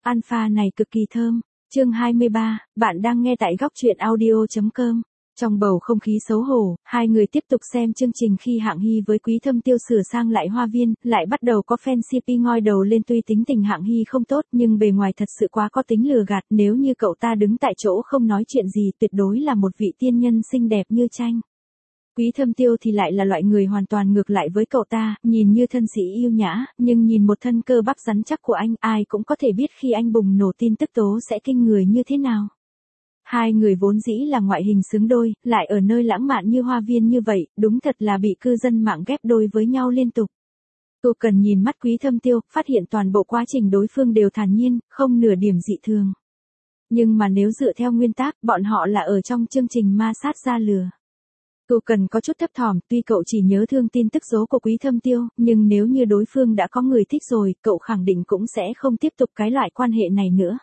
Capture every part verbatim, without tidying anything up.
Alpha này cực kỳ thơm. Chương hai mươi ba, bạn đang nghe tại góc truyện audio chấm com. Trong bầu không khí xấu hổ, hai người tiếp tục xem chương trình khi Hạng Hy với Quý Thâm Tiêu sửa sang lại hoa viên, lại bắt đầu có fan xê pê ngoi đầu lên. Tuy tính tình Hạng Hy không tốt nhưng bề ngoài thật sự quá có tính lừa gạt, nếu như cậu ta đứng tại chỗ không nói chuyện gì tuyệt đối là một vị tiên nhân xinh đẹp như tranh. Quý Thâm Tiêu thì lại là loại người hoàn toàn ngược lại với cậu ta, nhìn như thân sĩ yêu nhã, nhưng nhìn một thân cơ bắp rắn chắc của anh, ai cũng có thể biết khi anh bùng nổ tin tức tố sẽ kinh người như thế nào. Hai người vốn dĩ là ngoại hình xứng đôi, lại ở nơi lãng mạn như hoa viên như vậy, đúng thật là bị cư dân mạng ghép đôi với nhau liên tục. Cô cần nhìn mắt Quý Thâm Tiêu, phát hiện toàn bộ quá trình đối phương đều thản nhiên, không nửa điểm dị thường. Nhưng mà nếu dựa theo nguyên tắc, bọn họ là ở trong chương trình ma sát da lừa. Cô cần có chút thấp thỏm, tuy cậu chỉ nhớ thương tin tức số của Quý Thâm Tiêu, nhưng nếu như đối phương đã có người thích rồi, cậu khẳng định cũng sẽ không tiếp tục cái loại quan hệ này nữa.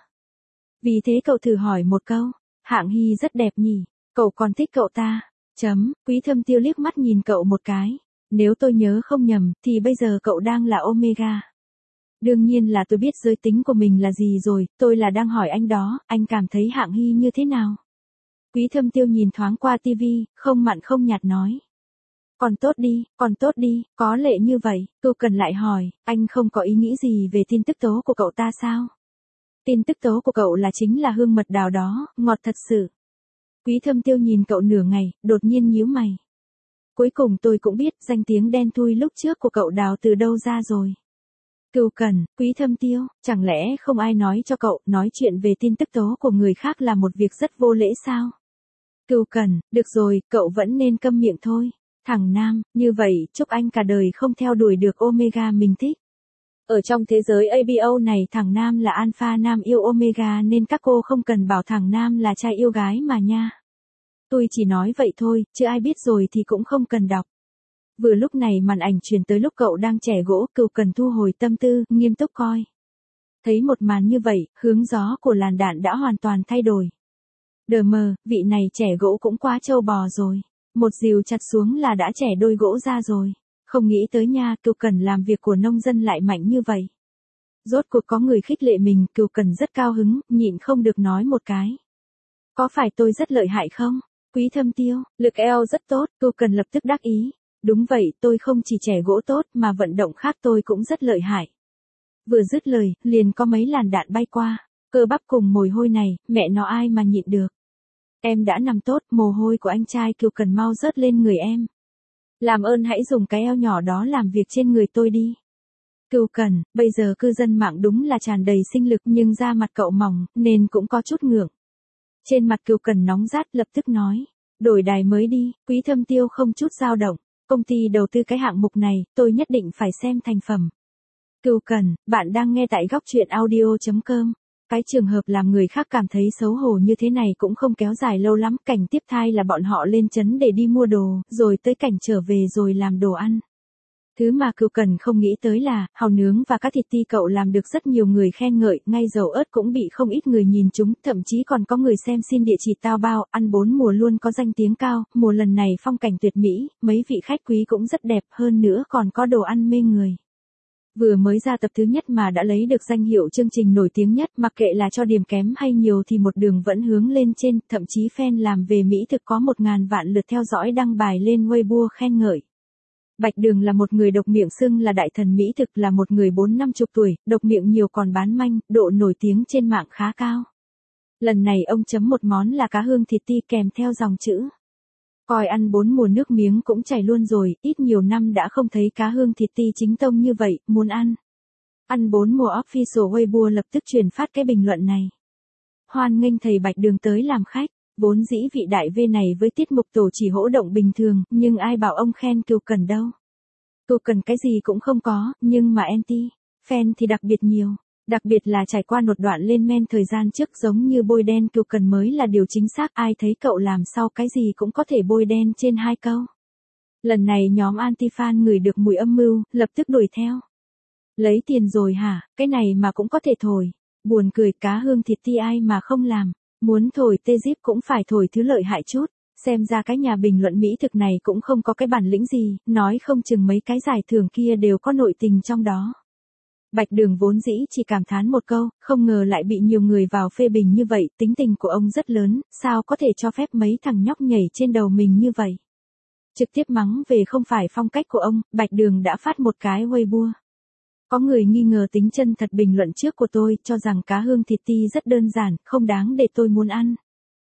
Vì thế cậu thử hỏi một câu, Hạng Hy rất đẹp nhỉ, cậu còn thích cậu ta? Chấm, Quý Thâm Tiêu liếc mắt nhìn cậu một cái, nếu tôi nhớ không nhầm, thì bây giờ cậu đang là Omega. Đương nhiên là tôi biết giới tính của mình là gì rồi, tôi là đang hỏi anh đó, anh cảm thấy Hạng Hy như thế nào? Quý Thâm Tiêu nhìn thoáng qua tivi, không mặn không nhạt nói. Còn tốt đi, còn tốt đi, có lệ như vậy, cô cần lại hỏi, anh không có ý nghĩ gì về tin tức tố của cậu ta sao? Tin tức tố của cậu là chính là hương mật đào đó, ngọt thật sự. Quý Thâm Tiêu nhìn cậu nửa ngày, đột nhiên nhíu mày. Cuối cùng tôi cũng biết danh tiếng đen thui lúc trước của cậu đào từ đâu ra rồi. Cừu Cần, Quý Thâm Tiêu, chẳng lẽ không ai nói cho cậu, nói chuyện về tin tức tố của người khác là một việc rất vô lễ sao? Cừu Cần, được rồi, cậu vẫn nên câm miệng thôi. Thằng nam, như vậy, chúc anh cả đời không theo đuổi được Omega mình thích. Ở trong thế giới a bê o này thằng nam là alpha nam yêu Omega nên các cô không cần bảo thằng nam là trai yêu gái mà nha. Tôi chỉ nói vậy thôi, chứ ai biết rồi thì cũng không cần đọc. Vừa lúc này màn ảnh truyền tới lúc cậu đang chẻ gỗ, Cừu Cần thu hồi tâm tư, nghiêm túc coi. Thấy một màn như vậy, hướng gió của làn đạn đã hoàn toàn thay đổi. Đờ mờ, vị này chẻ gỗ cũng quá trâu bò rồi. Một rìu chặt xuống là đã chẻ đôi gỗ ra rồi. Không nghĩ tới nha, Cừu Cần làm việc của nông dân lại mạnh như vậy. Rốt cuộc có người khích lệ mình, Cừu Cần rất cao hứng, nhịn không được nói một cái. Có phải tôi rất lợi hại không? Quý Thâm Tiêu, lực eo rất tốt, Cừu Cần lập tức đắc ý. Đúng vậy, tôi không chỉ chẻ gỗ tốt mà vận động khác tôi cũng rất lợi hại. Vừa dứt lời, liền có mấy làn đạn bay qua. Cơ bắp cùng mồ hôi này, mẹ nó ai mà nhịn được. Em đã nằm tốt, mồ hôi của anh trai Cừu Cần mau rớt lên người em. Làm ơn hãy dùng cái eo nhỏ đó làm việc trên người tôi đi. Cừu Cần, bây giờ cư dân mạng đúng là tràn đầy sinh lực nhưng da mặt cậu mỏng, nên cũng có chút ngượng. Trên mặt Cừu Cần nóng rát lập tức nói. Đổi đài mới đi, Quý Thâm Tiêu không chút dao động. Công ty đầu tư cái hạng mục này, tôi nhất định phải xem thành phẩm. Cừu Cần, bạn đang nghe tại góc truyện audio chấm com. Cái trường hợp làm người khác cảm thấy xấu hổ như thế này cũng không kéo dài lâu lắm, cảnh tiếp thai là bọn họ lên trấn để đi mua đồ, rồi tới cảnh trở về rồi làm đồ ăn. Thứ mà Cừu Cần không nghĩ tới là, hàu nướng và các thịt ti cậu làm được rất nhiều người khen ngợi, ngay dầu ớt cũng bị không ít người nhìn chúng, thậm chí còn có người xem xin địa chỉ tao bao, ăn bốn mùa luôn có danh tiếng cao, mùa lần này phong cảnh tuyệt mỹ, mấy vị khách quý cũng rất đẹp, hơn nữa còn có đồ ăn mê người. Vừa mới ra tập thứ nhất mà đã lấy được danh hiệu chương trình nổi tiếng nhất, mặc kệ là cho điểm kém hay nhiều thì một đường vẫn hướng lên trên, thậm chí fan làm về mỹ thực có một ngàn vạn lượt theo dõi đăng bài lên Weibo khen ngợi. Bạch Đường là một người độc miệng xưng là đại thần mỹ thực, là một người bốn năm chục tuổi, độc miệng nhiều còn bán manh, độ nổi tiếng trên mạng khá cao. Lần này ông chấm một món là cá hương thịt ti kèm theo dòng chữ. Coi ăn bốn mùa nước miếng cũng chảy luôn rồi, ít nhiều năm đã không thấy cá hương thịt ti chính tông như vậy, muốn ăn. Ăn bốn mùa official Weibo lập tức truyền phát cái bình luận này. Hoan nghênh thầy Bạch Đường tới làm khách, vốn dĩ vị đại V này với tiết mục tổ chỉ hỗ động bình thường, nhưng ai bảo ông khen Cừu Cần đâu. Cừu Cần cái gì cũng không có, nhưng mà anti, fan thì đặc biệt nhiều. Đặc biệt là trải qua một đoạn lên men thời gian trước giống như bôi đen Cừu Cần mới là điều chính xác, ai thấy cậu làm sau cái gì cũng có thể bôi đen trên hai câu. Lần này nhóm anti-fan ngửi được mùi âm mưu, lập tức đuổi theo. Lấy tiền rồi hả, cái này mà cũng có thể thổi. Buồn cười, cá hương thịt ti ai mà không làm, muốn thổi tê díp cũng phải thổi thứ lợi hại chút. Xem ra cái nhà bình luận mỹ thực này cũng không có cái bản lĩnh gì, nói không chừng mấy cái giải thưởng kia đều có nội tình trong đó. Bạch Đường vốn dĩ chỉ cảm thán một câu, không ngờ lại bị nhiều người vào phê bình như vậy, tính tình của ông rất lớn, sao có thể cho phép mấy thằng nhóc nhảy trên đầu mình như vậy. Trực tiếp mắng về không phải phong cách của ông, Bạch Đường đã phát một cái Weibo. Có người nghi ngờ tính chân thật bình luận trước của tôi, cho rằng cá hương thịt ti rất đơn giản, không đáng để tôi muốn ăn.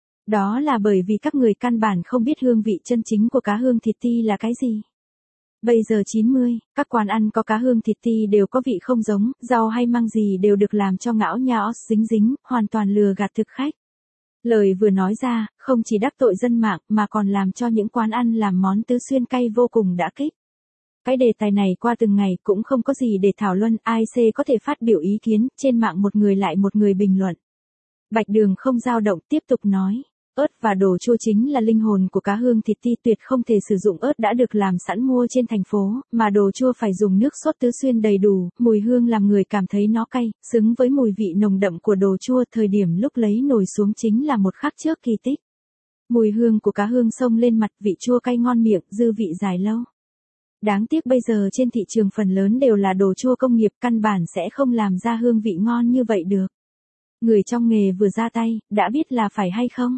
Đó là bởi vì các người căn bản không biết hương vị chân chính của cá hương thịt ti là cái gì. Bây giờ chín mươi, các quán ăn có cá hương thịt ti đều có vị không giống, rau hay măng gì đều được làm cho ngão nhão dính dính, hoàn toàn lừa gạt thực khách. Lời vừa nói ra, không chỉ đắc tội dân mạng mà còn làm cho những quán ăn làm món tứ xuyên cay vô cùng đả kích. Cái đề tài này qua từng ngày cũng không có gì để thảo luận, ai xê có thể phát biểu ý kiến, trên mạng một người lại một người bình luận. Bạch Đường không dao động tiếp tục nói. Ớt và đồ chua chính là linh hồn của cá hương thịt ti, tuyệt không thể sử dụng ớt đã được làm sẵn mua trên thành phố, mà đồ chua phải dùng nước sốt tứ xuyên đầy đủ, mùi hương làm người cảm thấy nó cay, xứng với mùi vị nồng đậm của đồ chua, thời điểm lúc lấy nồi xuống chính là một khắc trước kỳ tích. Mùi hương của cá hương xông lên mặt, vị chua cay ngon miệng, dư vị dài lâu. Đáng tiếc bây giờ trên thị trường phần lớn đều là đồ chua công nghiệp, căn bản sẽ không làm ra hương vị ngon như vậy được. Người trong nghề vừa ra tay, đã biết là phải hay không?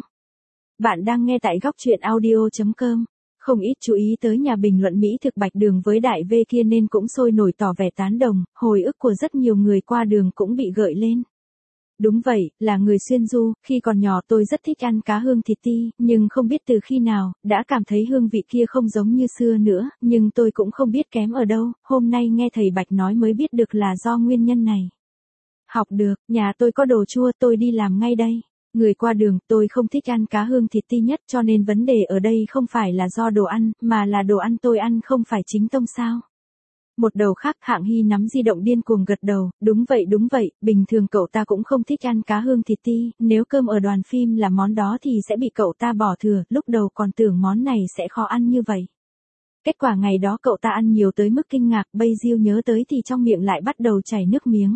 Bạn đang nghe tại góc truyện audio chấm com. Không ít chú ý tới nhà bình luận Mỹ thực Bạch Đường với đại V kia nên cũng sôi nổi tỏ vẻ tán đồng, hồi ức của rất nhiều người qua đường cũng bị gợi lên. Đúng vậy, là người xuyên du, khi còn nhỏ tôi rất thích ăn cá hương thịt ti, nhưng không biết từ khi nào, đã cảm thấy hương vị kia không giống như xưa nữa, nhưng tôi cũng không biết kém ở đâu, hôm nay nghe thầy Bạch nói mới biết được là do nguyên nhân này. Học được, nhà tôi có đồ chua, tôi đi làm ngay đây. Người qua đường, tôi không thích ăn cá hương thịt ti nhất, cho nên vấn đề ở đây không phải là do đồ ăn, mà là đồ ăn tôi ăn không phải chính tông sao. Một đầu khác, Hạng Hy nắm di động điên cuồng gật đầu, đúng vậy đúng vậy, bình thường cậu ta cũng không thích ăn cá hương thịt ti, nếu cơm ở đoàn phim là món đó thì sẽ bị cậu ta bỏ thừa, lúc đầu còn tưởng món này sẽ khó ăn như vậy. Kết quả ngày đó cậu ta ăn nhiều tới mức kinh ngạc, bây diêu nhớ tới thì trong miệng lại bắt đầu chảy nước miếng.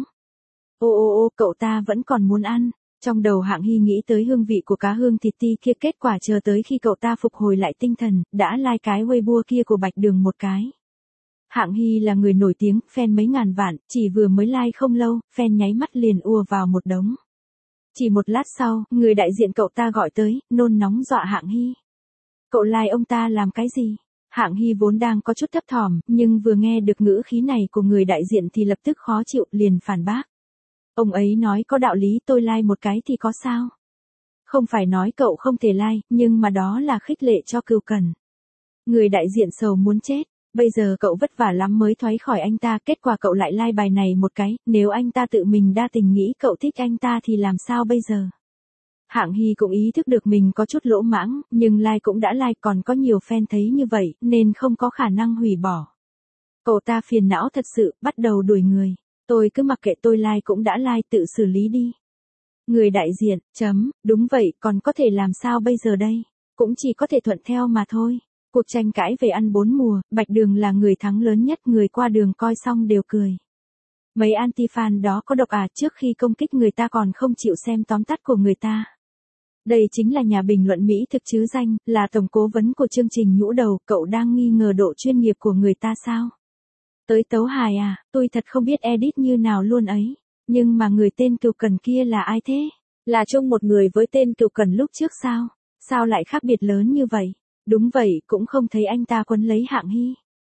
Ô ô ô, cậu ta vẫn còn muốn ăn. Trong đầu Hạng Hy nghĩ tới hương vị của cá hương thịt ti kia, kết quả chờ tới khi cậu ta phục hồi lại tinh thần, đã like cái Weibo kia của Bạch Đường một cái. Hạng Hy là người nổi tiếng, fan mấy ngàn vạn, chỉ vừa mới like không lâu, fan nháy mắt liền ùa vào một đống. Chỉ một lát sau, người đại diện cậu ta gọi tới, nôn nóng dọa Hạng Hy. Cậu like ông ta làm cái gì? Hạng Hy vốn đang có chút thấp thỏm, nhưng vừa nghe được ngữ khí này của người đại diện thì lập tức khó chịu, liền phản bác. Ông ấy nói có đạo lý, tôi like một cái thì có sao? Không phải nói cậu không thể like, nhưng mà đó là khích lệ cho Cừu Cẩn. Người đại diện sầu muốn chết, bây giờ cậu vất vả lắm mới thoái khỏi anh ta, kết quả cậu lại like bài này một cái, nếu anh ta tự mình đa tình nghĩ cậu thích anh ta thì làm sao bây giờ? Hạng Hy cũng ý thức được mình có chút lỗ mãng, nhưng like cũng đã like, còn có nhiều fan thấy như vậy, nên không có khả năng hủy bỏ. Cậu ta phiền não thật sự, bắt đầu đuổi người. Tôi cứ mặc kệ, tôi like cũng đã like, tự xử lý đi. Người đại diện, chấm, đúng vậy, còn có thể làm sao bây giờ đây? Cũng chỉ có thể thuận theo mà thôi. Cuộc tranh cãi về ăn bốn mùa, Bạch Đường là người thắng lớn nhất, người qua đường coi xong đều cười. Mấy anti-fan đó có độc à, trước khi công kích người ta còn không chịu xem tóm tắt của người ta. Đây chính là nhà bình luận Mỹ thực chứ danh, là tổng cố vấn của chương trình Nhũ Đầu, cậu đang nghi ngờ độ chuyên nghiệp của người ta sao? Tới tấu hài à, tôi thật không biết edit như nào luôn ấy. Nhưng mà người tên Cừu Cẩn kia là ai thế? Là chung một người với tên Cừu Cẩn lúc trước sao? Sao lại khác biệt lớn như vậy? Đúng vậy, cũng không thấy anh ta quấn lấy Hạng Hy.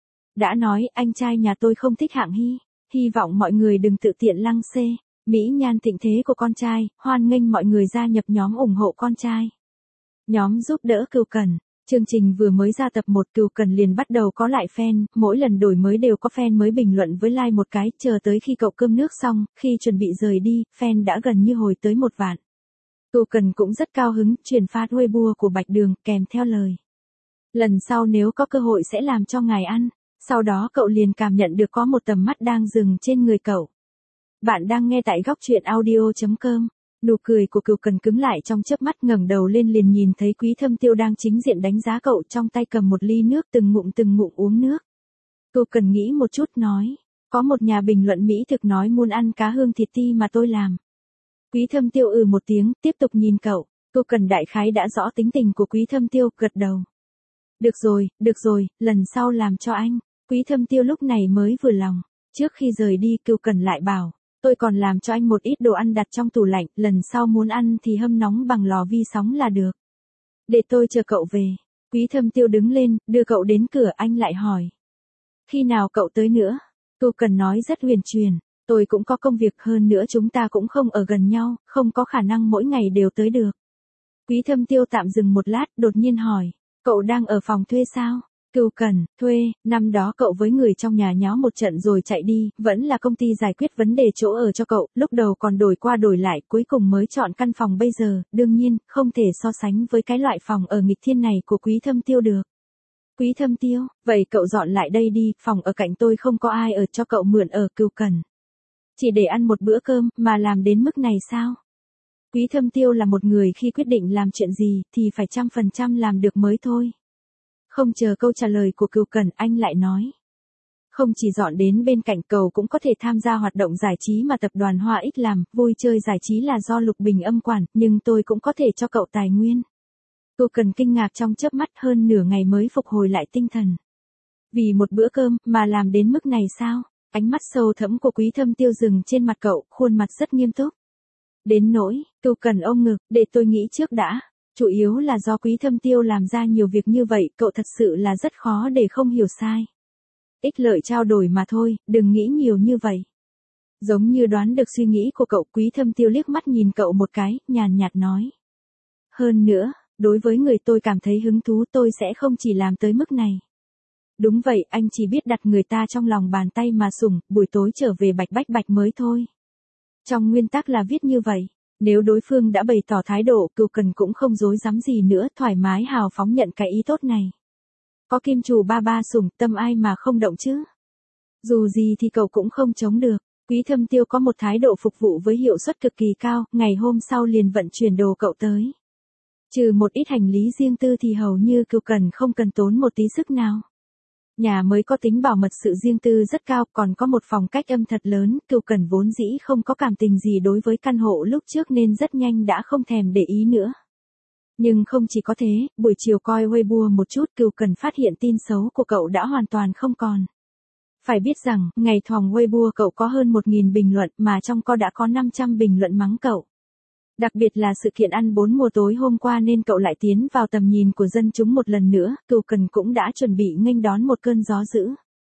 Đã nói, anh trai nhà tôi không thích Hạng Hy. Hy vọng mọi người đừng tự tiện lăng xê. Mỹ nhan thịnh thế của con trai, hoan nghênh mọi người gia nhập nhóm ủng hộ con trai. Nhóm giúp đỡ Cừu Cẩn. Chương trình vừa mới ra tập một, Cừu Cẩn liền bắt đầu có lại fan, mỗi lần đổi mới đều có fan mới bình luận với like một cái, chờ tới khi cậu cơm nước xong, khi chuẩn bị rời đi, fan đã gần như hồi tới một vạn. Cừu Cẩn cũng rất cao hứng, truyền phát Weibo của Bạch Đường, kèm theo lời. Lần sau nếu có cơ hội sẽ làm cho ngài ăn, sau đó cậu liền cảm nhận được có một tầm mắt đang dừng trên người cậu. Bạn đang nghe tại góc truyện audio chấm com. Nụ cười của Cừu Cẩn cứng lại trong chớp mắt, ngẩng đầu lên liền nhìn thấy Quý Thâm Tiêu đang chính diện đánh giá cậu, trong tay cầm một ly nước, từng ngụm từng ngụm uống nước. Cừu Cẩn nghĩ một chút nói, có một nhà bình luận Mỹ thực nói muốn ăn cá hương thịt ti mà tôi làm. Quý Thâm Tiêu ừ một tiếng, tiếp tục nhìn cậu. Cừu Cẩn đại khái đã rõ tính tình của Quý Thâm Tiêu, gật đầu. Được rồi, được rồi, lần sau làm cho anh. Quý Thâm Tiêu lúc này mới vừa lòng. Trước khi rời đi, Cửu Cẩn lại bảo, tôi còn làm cho anh một ít đồ ăn đặt trong tủ lạnh, lần sau muốn ăn thì hâm nóng bằng lò vi sóng là được. Để tôi chờ cậu về. Quý Thâm Tiêu đứng lên, đưa cậu đến cửa, anh lại hỏi. Khi nào cậu tới nữa? Cửu Cẩn nói rất huyền truyền, tôi cũng có công việc, hơn nữa chúng ta cũng không ở gần nhau, không có khả năng mỗi ngày đều tới được. Quý Thâm Tiêu tạm dừng một lát, đột nhiên hỏi, cậu đang ở phòng thuê sao? Cửu Cẩn, thuê, năm đó cậu với người trong nhà nháo một trận rồi chạy đi, vẫn là công ty giải quyết vấn đề chỗ ở cho cậu, lúc đầu còn đổi qua đổi lại, cuối cùng mới chọn căn phòng bây giờ, đương nhiên, không thể so sánh với cái loại phòng ở nghịch thiên này của Quý Thâm Tiêu được. Quý Thâm Tiêu, vậy cậu dọn lại đây đi, phòng ở cạnh tôi không có ai ở, cho cậu mượn ở. Cửu Cẩn. Chỉ để ăn một bữa cơm, mà làm đến mức này sao? Quý Thâm Tiêu là một người khi quyết định làm chuyện gì, thì phải trăm phần trăm làm được mới thôi. Không chờ câu trả lời của Cửu Cẩn, anh lại nói. Không chỉ dọn đến bên cạnh, cậu cũng có thể tham gia hoạt động giải trí mà tập đoàn Hoa X làm, vui chơi giải trí là do Lục Bình âm quản, nhưng tôi cũng có thể cho cậu tài nguyên. Cửu Cẩn kinh ngạc trong chớp mắt, hơn nửa ngày mới phục hồi lại tinh thần. Vì một bữa cơm, mà làm đến mức này sao? Ánh mắt sâu thẫm của Quý Thâm Tiêu dừng trên mặt cậu, khuôn mặt rất nghiêm túc. Đến nỗi, Cửu Cẩn ôm ngực, để tôi nghĩ trước đã. Chủ yếu là do Quý Thâm Tiêu làm ra nhiều việc như vậy, cậu thật sự là rất khó để không hiểu sai. Ích lợi trao đổi mà thôi, đừng nghĩ nhiều như vậy. Giống như đoán được suy nghĩ của cậu, Quý Thâm Tiêu liếc mắt nhìn cậu một cái, nhàn nhạt nói. Hơn nữa, đối với người tôi cảm thấy hứng thú, tôi sẽ không chỉ làm tới mức này. Đúng vậy, anh chỉ biết đặt người ta trong lòng bàn tay mà sủng, buổi tối trở về bạch bách bạch mới thôi. Trong nguyên tắc là viết như vậy. Nếu đối phương đã bày tỏ thái độ, Cửu Cẩn cũng không dối dám gì nữa, thoải mái hào phóng nhận cái ý tốt này. Có kim chủ ba ba sủng, tâm ai mà không động chứ. Dù gì thì cậu cũng không chống được. Quý Thâm Tiêu có một thái độ phục vụ với hiệu suất cực kỳ cao, ngày hôm sau liền vận chuyển đồ cậu tới. Trừ một ít hành lý riêng tư thì hầu như Cửu Cẩn không cần tốn một tí sức nào. Nhà mới có tính bảo mật sự riêng tư rất cao, còn có một phòng cách âm thật lớn, Cửu Cẩn vốn dĩ không có cảm tình gì đối với căn hộ lúc trước nên rất nhanh đã không thèm để ý nữa. Nhưng không chỉ có thế, buổi chiều coi Weibo một chút, Cửu Cẩn phát hiện tin xấu của cậu đã hoàn toàn không còn. Phải biết rằng, ngày thoòng Weibo cậu có hơn một nghìn bình luận, mà trong có đã có năm trăm bình luận mắng cậu. Đặc biệt là sự kiện ăn bốn mùa tối hôm qua nên cậu lại tiến vào tầm nhìn của dân chúng một lần nữa, Cửu Cẩn cũng đã chuẩn bị nghênh đón một cơn gió dữ.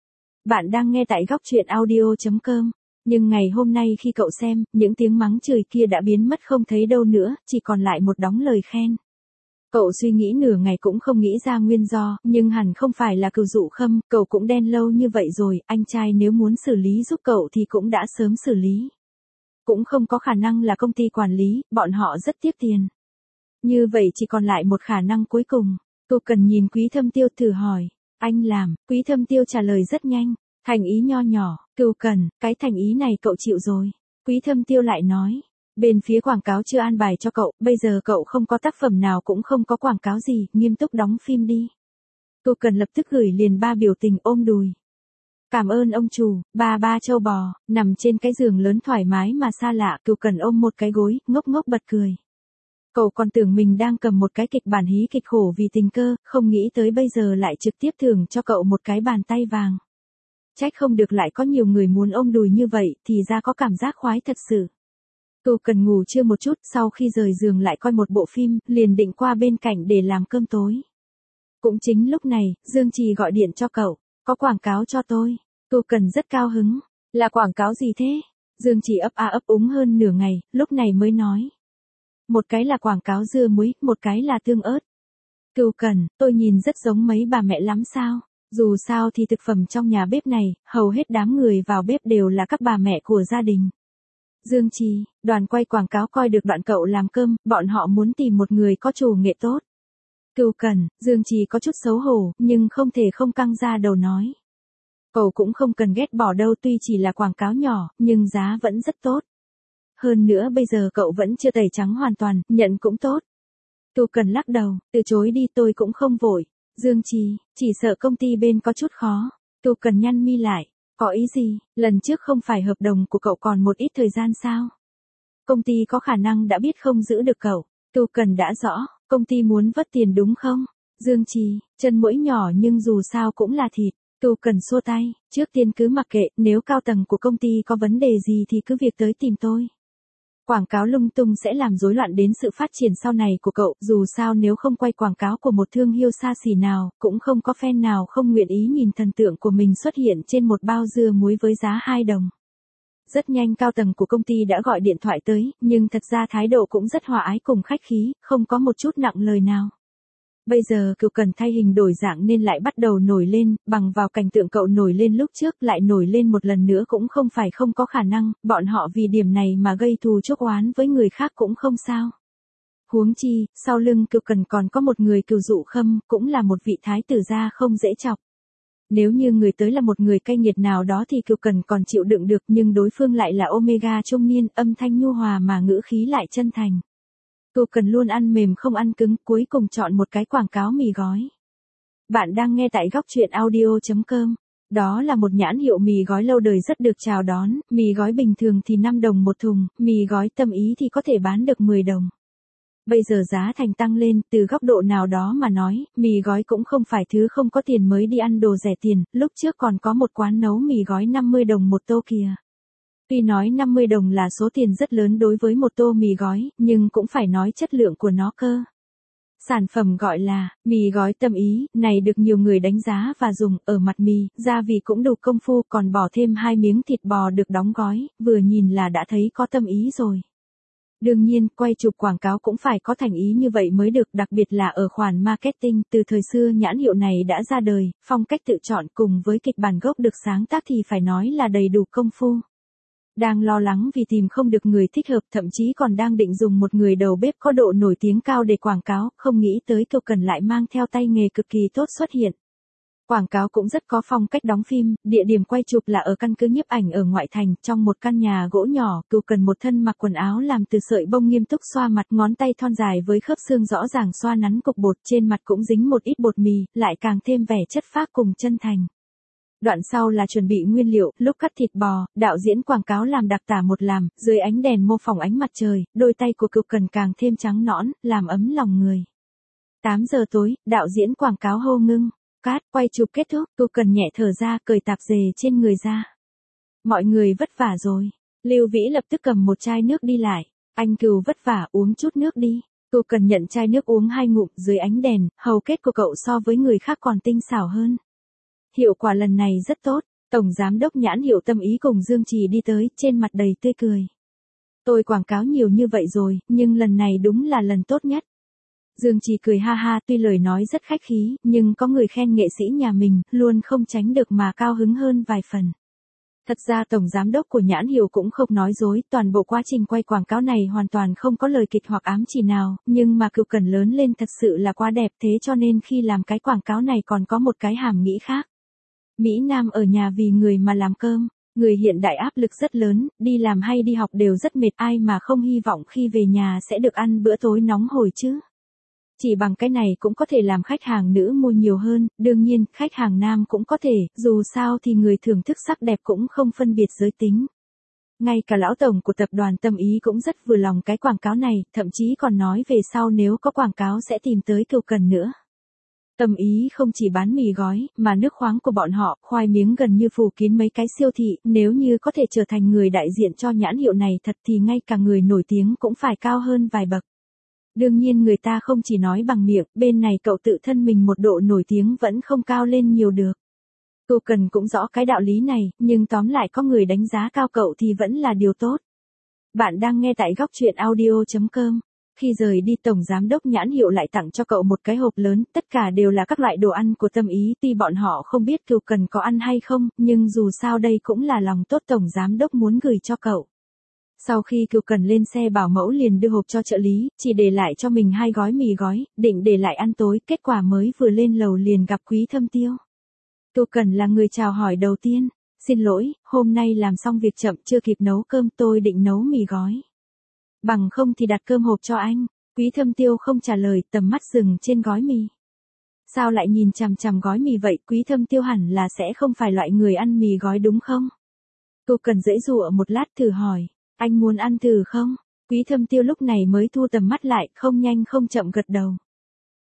Bạn đang nghe tại góc truyện audio chấm com, nhưng ngày hôm nay khi cậu xem, những tiếng mắng chửi kia đã biến mất không thấy đâu nữa, chỉ còn lại một đống lời khen. Cậu suy nghĩ nửa ngày cũng không nghĩ ra nguyên do, nhưng hẳn không phải là Cửu Dụ Khâm, cậu cũng đen lâu như vậy rồi, anh trai nếu muốn xử lý giúp cậu thì cũng đã sớm xử lý. Cũng không có khả năng là công ty quản lý, bọn họ rất tiếc tiền. Như vậy chỉ còn lại một khả năng cuối cùng. Cậu cần nhìn Quý Thâm Tiêu thử hỏi. Anh làm, Quý Thâm Tiêu trả lời rất nhanh. Thành ý nho nhỏ, Cửu Cẩn, cái thành ý này cậu chịu rồi. Quý Thâm Tiêu lại nói. Bên phía quảng cáo chưa an bài cho cậu, bây giờ cậu không có tác phẩm nào cũng không có quảng cáo gì, nghiêm túc đóng phim đi. Cậu cần lập tức gửi liền ba biểu tình ôm đùi. Cảm ơn ông chủ, ba ba châu bò, nằm trên cái giường lớn thoải mái mà xa lạ, Cửu Cẩn ôm một cái gối, ngốc ngốc bật cười. Cậu còn tưởng mình đang cầm một cái kịch bản hí kịch khổ vì tình cơ, không nghĩ tới bây giờ lại trực tiếp thưởng cho cậu một cái bàn tay vàng. Trách không được lại có nhiều người muốn ôm đùi như vậy, thì ra có cảm giác khoái thật sự. Cậu cần ngủ trưa một chút, sau khi rời giường lại coi một bộ phim, liền định qua bên cạnh để làm cơm tối. Cũng chính lúc này, Dương Trì gọi điện cho cậu, có quảng cáo cho tôi. Cậu cần rất cao hứng, là quảng cáo gì thế? Dương Trì ấp a ấp úng hơn nửa ngày, lúc này mới nói. Một cái là quảng cáo dưa muối, một cái là tương ớt. Cậu cần, tôi nhìn rất giống mấy bà mẹ lắm sao? Dù sao thì thực phẩm trong nhà bếp này, hầu hết đám người vào bếp đều là các bà mẹ của gia đình. Dương Trì, đoàn quay quảng cáo coi được đoạn cậu làm cơm, bọn họ muốn tìm một người có chủ nghệ tốt. Cậu cần, Dương Trì có chút xấu hổ, nhưng không thể không căng ra đầu nói. Cậu cũng không cần ghét bỏ đâu, tuy chỉ là quảng cáo nhỏ, nhưng giá vẫn rất tốt. Hơn nữa bây giờ cậu vẫn chưa tẩy trắng hoàn toàn, nhận cũng tốt. Cậu cần lắc đầu, từ chối đi, tôi cũng không vội. Dương Trì, chỉ sợ công ty bên có chút khó. Cậu cần nhăn mi lại. Có ý gì, lần trước không phải hợp đồng của cậu còn một ít thời gian sao? Công ty có khả năng đã biết không giữ được cậu. Cậu cần đã rõ, công ty muốn vất tiền đúng không? Dương Trì, chân mũi nhỏ nhưng dù sao cũng là thịt. Cưu Cần xua tay, trước tiên cứ mặc kệ, nếu cao tầng của công ty có vấn đề gì thì cứ việc tới tìm tôi. Quảng cáo lung tung sẽ làm rối loạn đến sự phát triển sau này của cậu, dù sao nếu không quay quảng cáo của một thương hiệu xa xỉ nào, cũng không có fan nào không nguyện ý nhìn thần tượng của mình xuất hiện trên một bao dưa muối với giá hai đồng. Rất nhanh cao tầng của công ty đã gọi điện thoại tới, nhưng thật ra thái độ cũng rất hòa ái cùng khách khí, không có một chút nặng lời nào. Bây giờ Cưu Cần thay hình đổi dạng nên lại bắt đầu nổi lên, bằng vào cảnh tượng cậu nổi lên lúc trước lại nổi lên một lần nữa cũng không phải không có khả năng, bọn họ vì điểm này mà gây thù chuốc oán với người khác cũng không sao. Huống chi, sau lưng Cưu Cần còn có một người Cưu Dụ Khâm, cũng là một vị thái tử gia không dễ chọc. Nếu như người tới là một người cay nghiệt nào đó thì Cưu Cần còn chịu đựng được, nhưng đối phương lại là Omega trung niên, âm thanh nhu hòa mà ngữ khí lại chân thành. Cưu Cần luôn ăn mềm không ăn cứng, cuối cùng chọn một cái quảng cáo mì gói. Bạn đang nghe tại góc truyện audio chấm com. Đó là một nhãn hiệu mì gói lâu đời rất được chào đón, mì gói bình thường thì năm đồng một thùng, mì gói tâm ý thì có thể bán được mười đồng. Bây giờ giá thành tăng lên, từ góc độ nào đó mà nói, mì gói cũng không phải thứ không có tiền mới đi ăn đồ rẻ tiền, lúc trước còn có một quán nấu mì gói năm mươi đồng một tô kìa. Tuy nói năm mươi đồng là số tiền rất lớn đối với một tô mì gói, nhưng cũng phải nói chất lượng của nó cơ. Sản phẩm gọi là mì gói tâm ý, này được nhiều người đánh giá và dùng ở mặt mì, gia vị cũng đủ công phu, còn bỏ thêm hai miếng thịt bò được đóng gói, vừa nhìn là đã thấy có tâm ý rồi. Đương nhiên, quay chụp quảng cáo cũng phải có thành ý như vậy mới được, đặc biệt là ở khoản marketing, từ thời xưa nhãn hiệu này đã ra đời, phong cách tự chọn cùng với kịch bản gốc được sáng tác thì phải nói là đầy đủ công phu. Đang lo lắng vì tìm không được người thích hợp, thậm chí còn đang định dùng một người đầu bếp có độ nổi tiếng cao để quảng cáo, không nghĩ tới Cưu Cần lại mang theo tay nghề cực kỳ tốt xuất hiện. Quảng cáo cũng rất có phong cách đóng phim, địa điểm quay chụp là ở căn cứ nhiếp ảnh ở ngoại thành, trong một căn nhà gỗ nhỏ, Cưu Cần một thân mặc quần áo làm từ sợi bông nghiêm túc xoa mặt, ngón tay thon dài với khớp xương rõ ràng xoa nắn cục bột, trên mặt cũng dính một ít bột mì, lại càng thêm vẻ chất phác cùng chân thành. Đoạn sau là chuẩn bị nguyên liệu, lúc cắt thịt bò, đạo diễn quảng cáo làm đặc tả một làm, dưới ánh đèn mô phỏng ánh mặt trời, đôi tay của Cưu Cần càng thêm trắng nõn, làm ấm lòng người. tám giờ tối, đạo diễn quảng cáo hô ngưng, cát, quay chụp kết thúc, Cưu Cần nhẹ thở ra, cởi tạp dề trên người ra. Mọi người vất vả rồi. Lưu Vĩ lập tức cầm một chai nước đi lại. Anh Cừu vất vả, uống chút nước đi. Cưu Cần nhận chai nước uống hai ngụm, dưới ánh đèn, hầu kết của cậu so với người khác còn tinh xảo hơn. Hiệu quả lần này rất tốt, Tổng Giám đốc nhãn hiệu Tâm Ý cùng Dương Trì đi tới, trên mặt đầy tươi cười. Tôi quảng cáo nhiều như vậy rồi, nhưng lần này đúng là lần tốt nhất. Dương Trì cười ha ha, tuy lời nói rất khách khí, nhưng có người khen nghệ sĩ nhà mình, luôn không tránh được mà cao hứng hơn vài phần. Thật ra Tổng Giám đốc của nhãn hiệu cũng không nói dối, toàn bộ quá trình quay quảng cáo này hoàn toàn không có lời kịch hoặc ám chỉ nào, nhưng mà Cưu Cần lớn lên thật sự là quá đẹp, thế cho nên khi làm cái quảng cáo này còn có một cái hàm nghĩ khác. Mỹ Nam ở nhà vì người mà làm cơm, người hiện đại áp lực rất lớn, đi làm hay đi học đều rất mệt, ai mà không hy vọng khi về nhà sẽ được ăn bữa tối nóng hổi chứ. Chỉ bằng cái này cũng có thể làm khách hàng nữ mua nhiều hơn, đương nhiên, khách hàng nam cũng có thể, dù sao thì người thưởng thức sắc đẹp cũng không phân biệt giới tính. Ngay cả lão tổng của tập đoàn Tâm Ý cũng rất vừa lòng cái quảng cáo này, thậm chí còn nói về sau nếu có quảng cáo sẽ tìm tới Cưu Cần nữa. Tâm Ý không chỉ bán mì gói, mà nước khoáng của bọn họ, khoai miếng gần như phủ kín mấy cái siêu thị, nếu như có thể trở thành người đại diện cho nhãn hiệu này thật thì ngay cả người nổi tiếng cũng phải cao hơn vài bậc. Đương nhiên người ta không chỉ nói bằng miệng, bên này cậu tự thân mình một độ nổi tiếng vẫn không cao lên nhiều được. Cưu Cần cũng rõ cái đạo lý này, nhưng tóm lại có người đánh giá cao cậu thì vẫn là điều tốt. Bạn đang nghe tại góc truyện audio chấm com. Khi rời đi Tổng Giám đốc nhãn hiệu lại tặng cho cậu một cái hộp lớn, tất cả đều là các loại đồ ăn của Tâm Ý, tuy bọn họ không biết Cưu Cần có ăn hay không, nhưng dù sao đây cũng là lòng tốt Tổng Giám đốc muốn gửi cho cậu. Sau khi Cưu Cần lên xe bảo mẫu liền đưa hộp cho trợ lý, chỉ để lại cho mình hai gói mì gói, định để lại ăn tối, kết quả mới vừa lên lầu liền gặp Quý Thâm Tiêu. Cưu Cần là người chào hỏi đầu tiên, xin lỗi, hôm nay làm xong việc chậm chưa kịp nấu cơm, tôi định nấu mì gói. Bằng không thì đặt cơm hộp cho anh. Quý Thâm Tiêu không trả lời, tầm mắt dừng trên gói mì. Sao lại nhìn chằm chằm gói mì vậy? Quý Thâm Tiêu hẳn là sẽ không phải loại người ăn mì gói đúng không? Cưu Cần dễ dụa một lát thử hỏi, anh muốn ăn thử không? Quý Thâm Tiêu lúc này mới thu tầm mắt lại, không nhanh không chậm gật đầu.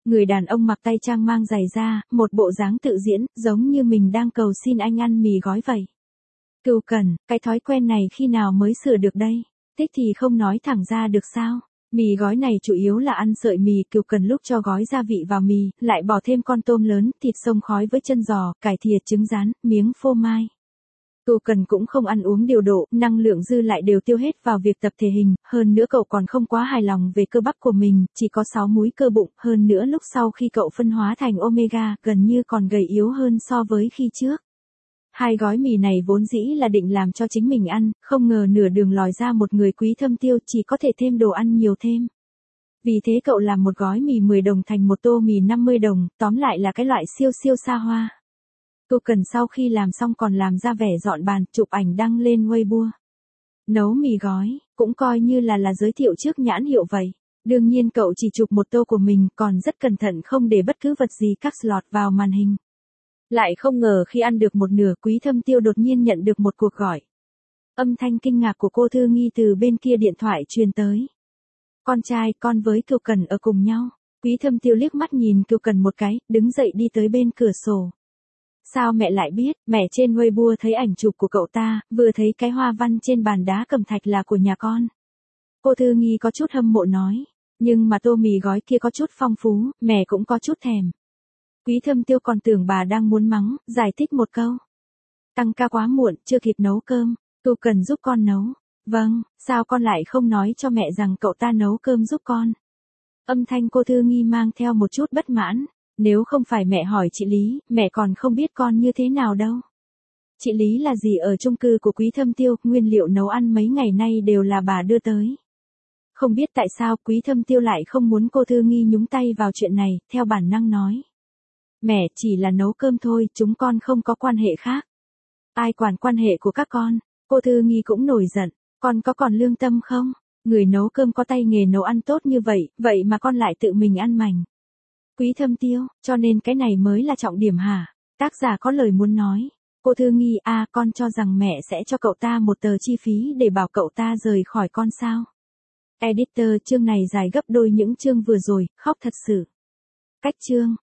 Người đàn ông mặc tay trang mang giày da, một bộ dáng tự diễn, giống như mình đang cầu xin anh ăn mì gói vậy. Cừu Cần, cái thói quen này khi nào mới sửa được đây? Thích thì không nói thẳng ra được sao? Mì gói này chủ yếu là ăn sợi mì, Cừu Cần lúc cho gói gia vị vào mì, lại bỏ thêm con tôm lớn, thịt xông khói với chân giò, cải thìa, trứng rán, miếng phô mai. Cừu Cần cũng không ăn uống điều độ, năng lượng dư lại đều tiêu hết vào việc tập thể hình, hơn nữa cậu còn không quá hài lòng về cơ bắp của mình, chỉ có sáu múi cơ bụng, hơn nữa lúc sau khi cậu phân hóa thành omega, gần như còn gầy yếu hơn so với khi trước. Hai gói mì này vốn dĩ là định làm cho chính mình ăn, không ngờ nửa đường lòi ra một người Quý Thâm Tiêu chỉ có thể thêm đồ ăn nhiều thêm. Vì thế cậu làm một gói mì mười đồng thành một tô mì năm mươi đồng, tóm lại là cái loại siêu siêu xa hoa. Cừu Cần sau khi làm xong còn làm ra vẻ dọn bàn, chụp ảnh đăng lên Weibo. Nấu mì gói, cũng coi như là là giới thiệu trước nhãn hiệu vậy. Đương nhiên cậu chỉ chụp một tô của mình, còn rất cẩn thận không để bất cứ vật gì cắt lọt vào màn hình. Lại không ngờ khi ăn được một nửa, Quý Thâm Tiêu đột nhiên nhận được một cuộc gọi. Âm thanh kinh ngạc của cô thư nghi từ bên kia điện thoại truyền tới. Con trai, con với Cừu Cần ở cùng nhau. Quý Thâm Tiêu liếc mắt nhìn Cừu Cần một cái, đứng dậy đi tới bên cửa sổ. Sao mẹ lại biết? Mẹ trên Weibo thấy ảnh chụp của cậu ta, vừa thấy cái hoa văn trên bàn đá cẩm thạch là của nhà con. Cô thư nghi có chút hâm mộ nói. Nhưng mà tô mì gói kia có chút phong phú, mẹ cũng có chút thèm. Quý Thâm Tiêu còn tưởng bà đang muốn mắng, giải thích một câu. Tăng ca quá muộn, chưa kịp nấu cơm, Cừu Cần giúp con nấu. Vâng, sao con lại không nói cho mẹ rằng cậu ta nấu cơm giúp con? Âm thanh cô thư nghi mang theo một chút bất mãn. Nếu không phải mẹ hỏi chị Lý, mẹ còn không biết con như thế nào đâu. Chị Lý là gì ở chung cư của Quý Thâm Tiêu, nguyên liệu nấu ăn mấy ngày nay đều là bà đưa tới. Không biết tại sao Quý Thâm Tiêu lại không muốn cô thư nghi nhúng tay vào chuyện này, theo bản năng nói. Mẹ chỉ là nấu cơm thôi, chúng con không có quan hệ khác. Ai quản quan hệ của các con? Cô thư nghi cũng nổi giận, con có còn lương tâm không? Người nấu cơm có tay nghề nấu ăn tốt như vậy, vậy mà con lại tự mình ăn mành. Quý Thâm Tiêu, cho nên cái này mới là trọng điểm hả? Tác giả có lời muốn nói. Cô thư nghi, a à, con cho rằng mẹ sẽ cho cậu ta một tờ chi phí để bảo cậu ta rời khỏi con sao? Editor, chương này dài gấp đôi những chương vừa rồi, khóc thật sự. Cách chương.